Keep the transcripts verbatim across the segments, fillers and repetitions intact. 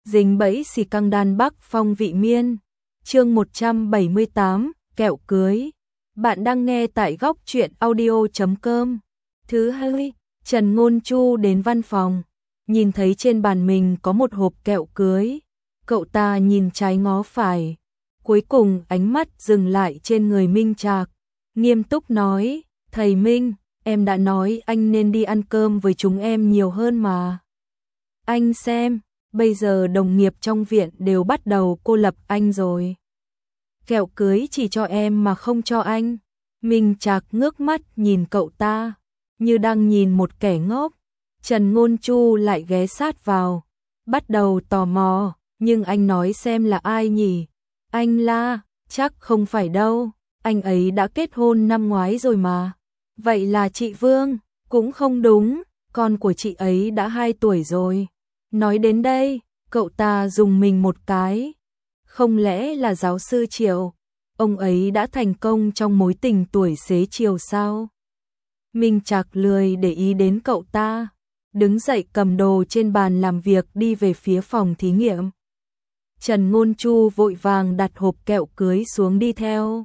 dính bẫy xì căng đan Bắc Phong vị miên. Chương một trăm bảy mươi tám, kẹo cưới. Bạn đang nghe tại góc truyện audio chấm com. Thứ hai, Trần Ngôn Chu đến văn phòng, nhìn thấy trên bàn mình có một hộp kẹo cưới. Cậu ta nhìn trái ngó phải, cuối cùng ánh mắt dừng lại trên người Minh Trạc, nghiêm túc nói, thầy Minh, em đã nói anh nên đi ăn cơm với chúng em nhiều hơn mà. Anh xem, bây giờ đồng nghiệp trong viện đều bắt đầu cô lập anh rồi. Kẹo cưới chỉ cho em mà không cho anh. Minh Trạc ngước mắt nhìn cậu ta, như đang nhìn một kẻ ngốc. Trần Ngôn Chu lại ghé sát vào, bắt đầu tò mò, nhưng anh nói xem là ai nhỉ? Anh la, chắc không phải đâu, anh ấy đã kết hôn năm ngoái rồi mà. Vậy là chị Vương, cũng không đúng, con của chị ấy đã hai tuổi rồi. Nói đến đây, cậu ta dùng mình một cái. Không lẽ là giáo sư Triệu? Ông ấy đã thành công trong mối tình tuổi xế chiều sao? Minh Trạc lười để ý đến cậu ta, đứng dậy cầm đồ trên bàn làm việc đi về phía phòng thí nghiệm. Trần Ngôn Chu vội vàng đặt hộp kẹo cưới xuống đi theo.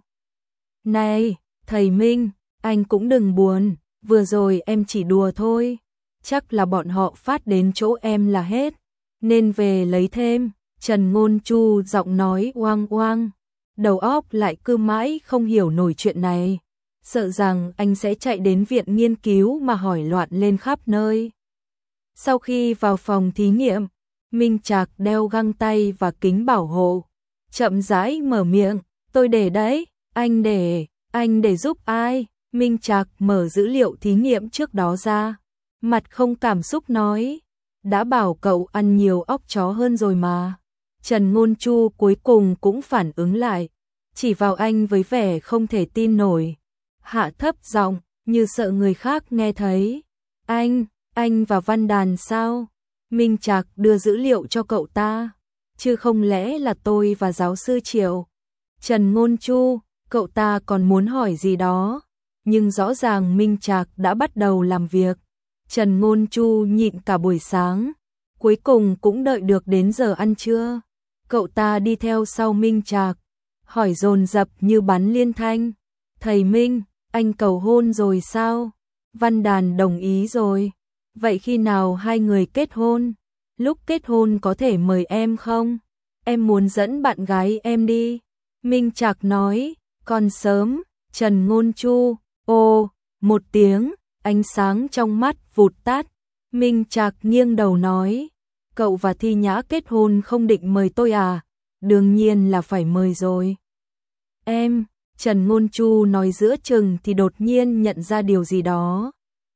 Này, thầy Minh, anh cũng đừng buồn, vừa rồi em chỉ đùa thôi. Chắc là bọn họ phát đến chỗ em là hết, nên về lấy thêm. Trần Ngôn Chu giọng nói oang oang, đầu óc lại cứ mãi không hiểu nổi chuyện này. Sợ rằng anh sẽ chạy đến viện nghiên cứu mà hỏi loạn lên khắp nơi. Sau khi vào phòng thí nghiệm, Minh Trạc đeo găng tay và kính bảo hộ, chậm rãi mở miệng, tôi để đấy, anh để, anh để giúp ai? Minh Trạc mở dữ liệu thí nghiệm trước đó ra, mặt không cảm xúc nói, đã bảo cậu ăn nhiều óc chó hơn rồi mà. Trần Ngôn Chu cuối cùng cũng phản ứng lại, chỉ vào anh với vẻ không thể tin nổi, hạ thấp giọng, như sợ người khác nghe thấy. Anh, anh và Văn Đàn sao? Minh Trạc đưa dữ liệu cho cậu ta, chứ không lẽ là tôi và giáo sư Triệu? Trần Ngôn Chu, cậu ta còn muốn hỏi gì đó, nhưng rõ ràng Minh Trạc đã bắt đầu làm việc. Trần Ngôn Chu nhịn cả buổi sáng, cuối cùng cũng đợi được đến giờ ăn trưa. Cậu ta đi theo sau Minh Trạc, hỏi dồn dập như bắn liên thanh. Thầy Minh, anh cầu hôn rồi sao? Văn Đàn đồng ý rồi. Vậy khi nào hai người kết hôn? Lúc kết hôn có thể mời em không? Em muốn dẫn bạn gái em đi. Minh Trạc nói, còn sớm. Trần Ngôn Chu, ô, một tiếng, ánh sáng trong mắt vụt tắt. Minh Trạc nghiêng đầu nói, cậu và Thi Nhã kết hôn không định mời tôi à? Đương nhiên là phải mời rồi. Em, Trần Ngôn Chu nói giữa chừng thì đột nhiên nhận ra điều gì đó.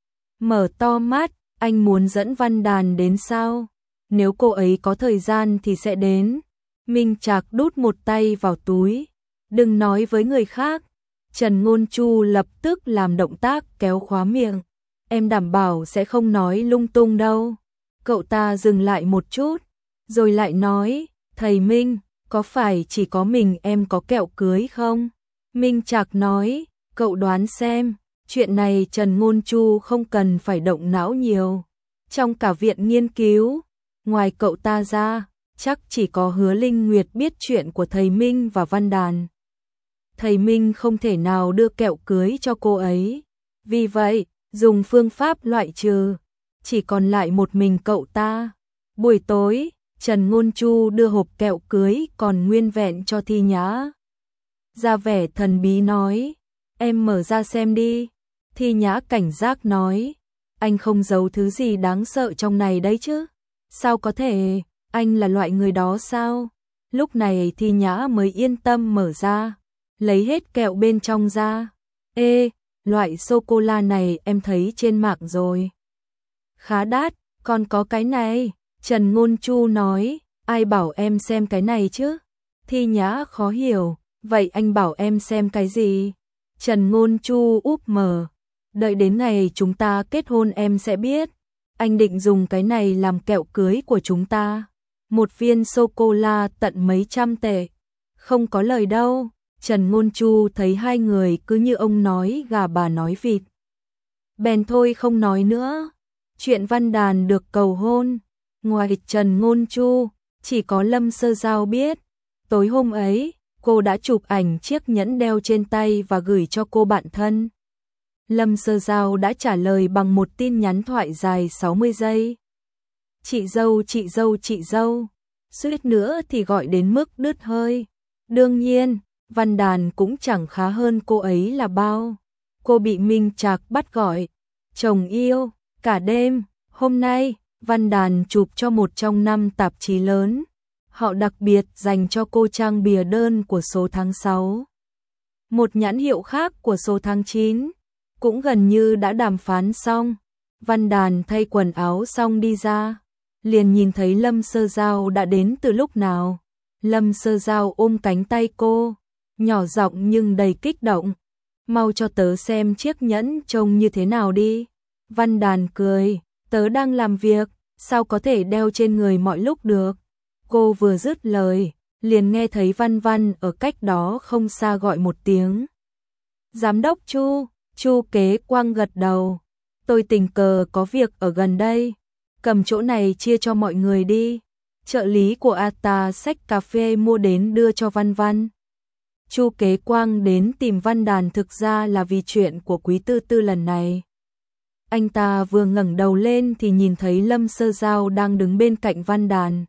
Mở to mắt, anh muốn dẫn Văn Đàn đến sao? Nếu cô ấy có thời gian thì sẽ đến. Minh Trạc đút một tay vào túi, đừng nói với người khác. Trần Ngôn Chu lập tức làm động tác kéo khóa miệng. Em đảm bảo sẽ không nói lung tung đâu. Cậu ta dừng lại một chút, rồi lại nói, thầy Minh, có phải chỉ có mình em có kẹo cưới không? Minh Trạc nói, cậu đoán xem, chuyện này Trần Ngôn Chu không cần phải động não nhiều. Trong cả viện nghiên cứu, ngoài cậu ta ra, chắc chỉ có Hứa Linh Nguyệt biết chuyện của thầy Minh và Văn Đàn. Thầy Minh không thể nào đưa kẹo cưới cho cô ấy. Vì vậy, dùng phương pháp loại trừ, chỉ còn lại một mình cậu ta. Buổi tối, Trần Ngôn Chu đưa hộp kẹo cưới còn nguyên vẹn cho Thi Nhã. Ra vẻ thần bí nói, em mở ra xem đi. Thi Nhã cảnh giác nói, anh không giấu thứ gì đáng sợ trong này đấy chứ? Sao có thể, anh là loại người đó sao? Lúc này Thi Nhã mới yên tâm mở ra, lấy hết kẹo bên trong ra. Ê, loại sô-cô-la này em thấy trên mạng rồi. Khá đắt, còn có cái này. Trần Ngôn Chu nói, ai bảo em xem cái này chứ? Thi Nhã khó hiểu, vậy anh bảo em xem cái gì? Trần Ngôn Chu úp mở, đợi đến ngày chúng ta kết hôn em sẽ biết. Anh định dùng cái này làm kẹo cưới của chúng ta. Một viên sô-cô-la tận mấy trăm tệ. Không có lời đâu. Trần Ngôn Chu thấy hai người cứ như ông nói gà bà nói vịt. Bèn thôi không nói nữa. Chuyện Văn Đàn được cầu hôn, ngoài Trần Ngôn Chu, chỉ có Lâm Sơ Giao biết. Tối hôm ấy, cô đã chụp ảnh chiếc nhẫn đeo trên tay và gửi cho cô bạn thân. Lâm Sơ Giao đã trả lời bằng một tin nhắn thoại dài sáu mươi giây. Chị dâu, chị dâu, chị dâu. Suýt nữa thì gọi đến mức đứt hơi. Đương nhiên, Văn Đàn cũng chẳng khá hơn cô ấy là bao. Cô bị Minh Trạc bắt gọi. Chồng yêu, cả đêm. Hôm nay, Văn Đàn chụp cho một trong năm tạp chí lớn. Họ đặc biệt dành cho cô trang bìa đơn của số tháng sáu. Một nhãn hiệu khác của số tháng chín. Cũng gần như đã đàm phán xong. Văn Đàn thay quần áo xong đi ra. Liền nhìn thấy Lâm Sơ Giao đã đến từ lúc nào. Lâm Sơ Giao ôm cánh tay cô, nhỏ giọng nhưng đầy kích động. Mau cho tớ xem chiếc nhẫn trông như thế nào đi. Văn Đàn cười, tớ đang làm việc, sao có thể đeo trên người mọi lúc được. Cô vừa dứt lời, liền nghe thấy Văn Văn ở cách đó không xa gọi một tiếng. Giám đốc Chu, Chu Kế Quang gật đầu. Tôi tình cờ có việc ở gần đây, cầm chỗ này chia cho mọi người đi. Trợ lý của Ata xách cà phê mua đến đưa cho Văn Văn. Chu Kế Quang đến tìm Văn Đàn thực ra là vì chuyện của Quý Tư Tư lần này. Anh ta vừa ngẩng đầu lên thì nhìn thấy Lâm Sơ Giao đang đứng bên cạnh Văn Đàn.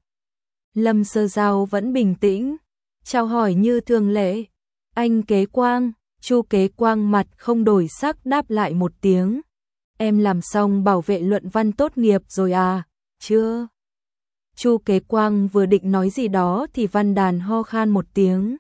Lâm Sơ Giao vẫn bình tĩnh, chào hỏi như thường lệ. Anh Kế Quang. Chu Kế Quang mặt không đổi sắc đáp lại một tiếng. Em làm xong bảo vệ luận văn tốt nghiệp rồi à? Chưa. Chu Kế Quang vừa định nói gì đó thì Văn Đàn ho khan một tiếng.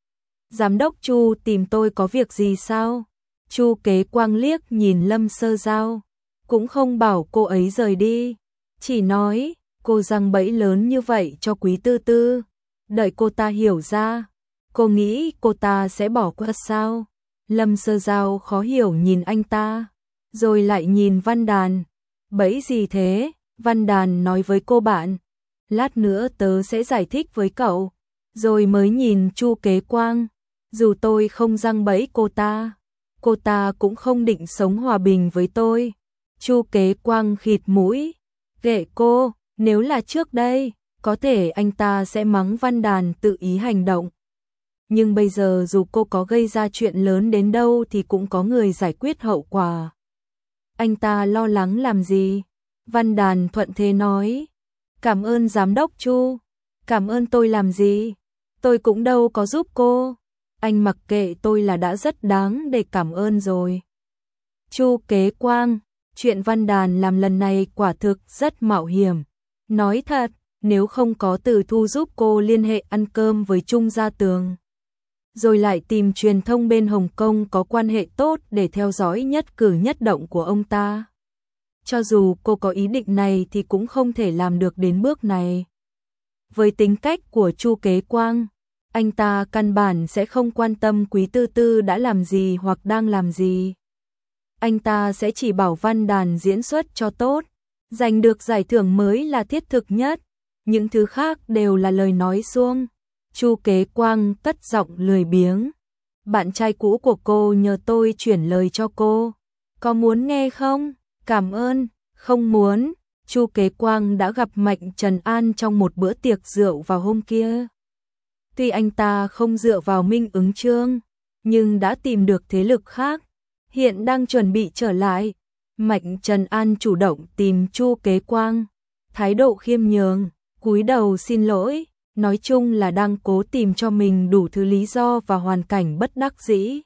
Giám đốc Chu tìm tôi có việc gì sao? Chu Kế Quang liếc nhìn Lâm Sơ Giao, cũng không bảo cô ấy rời đi, chỉ nói cô giăng bẫy lớn như vậy cho Quý Tư Tư, đợi cô ta hiểu ra, cô nghĩ cô ta sẽ bỏ qua sao? Lâm Sơ Giao khó hiểu nhìn anh ta, rồi lại nhìn Văn Đàn. Bẫy gì thế? Văn Đàn nói với cô bạn. Lát nữa tớ sẽ giải thích với cậu. Rồi mới nhìn Chu Kế Quang. Dù tôi không giăng bẫy cô ta, cô ta cũng không định sống hòa bình với tôi. Chu Kế Quang khịt mũi. Kệ cô, nếu là trước đây, có thể anh ta sẽ mắng Văn Đàn tự ý hành động. Nhưng bây giờ dù cô có gây ra chuyện lớn đến đâu thì cũng có người giải quyết hậu quả. Anh ta lo lắng làm gì? Văn Đàn thuận thế nói. Cảm ơn giám đốc Chu. Cảm ơn tôi làm gì? Tôi cũng đâu có giúp cô. Anh mặc kệ tôi là đã rất đáng để cảm ơn rồi. Chu Kế Quang, chuyện Văn Đàn làm lần này quả thực rất mạo hiểm. Nói thật, nếu không có Từ Thu giúp cô liên hệ ăn cơm với Trung Gia Tường, rồi lại tìm truyền thông bên Hồng Kông có quan hệ tốt để theo dõi nhất cử nhất động của ông ta. Cho dù cô có ý định này thì cũng không thể làm được đến bước này. Với tính cách của Chu Kế Quang, anh ta căn bản sẽ không quan tâm Quý Tư Tư đã làm gì hoặc đang làm gì. Anh ta sẽ chỉ bảo Văn Đàn diễn xuất cho tốt, giành được giải thưởng mới là thiết thực nhất, những thứ khác đều là lời nói suông. Chu Kế Quang cất giọng lười biếng. Bạn trai cũ của cô nhờ tôi chuyển lời cho cô. Có muốn nghe không? Cảm ơn. Không muốn. Chu Kế Quang đã gặp Mạnh Trần An trong một bữa tiệc rượu vào hôm kia. Tuy anh ta không dựa vào Minh Ứng Chương, nhưng đã tìm được thế lực khác, hiện đang chuẩn bị trở lại. Mạnh Trần An chủ động tìm Chu Kế Quang, thái độ khiêm nhường, cúi đầu xin lỗi, nói chung là đang cố tìm cho mình đủ thứ lý do và hoàn cảnh bất đắc dĩ.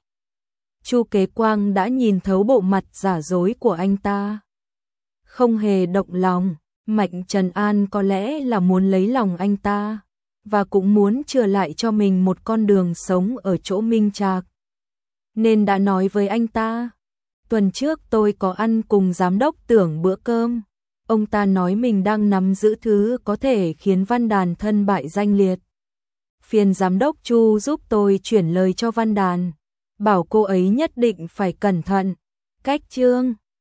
Chu Kế Quang đã nhìn thấu bộ mặt giả dối của anh ta, không hề động lòng. Mạnh Trần An có lẽ là muốn lấy lòng anh ta, và cũng muốn chừa lại cho mình một con đường sống ở chỗ Minh Trạc, nên đã nói với anh ta. Tuần trước tôi có ăn cùng giám đốc Tưởng bữa cơm, ông ta nói mình đang nắm giữ thứ có thể khiến Văn Đàn thân bại danh liệt. Phiền giám đốc Chu giúp tôi chuyển lời cho Văn Đàn, bảo cô ấy nhất định phải cẩn thận. Cách chương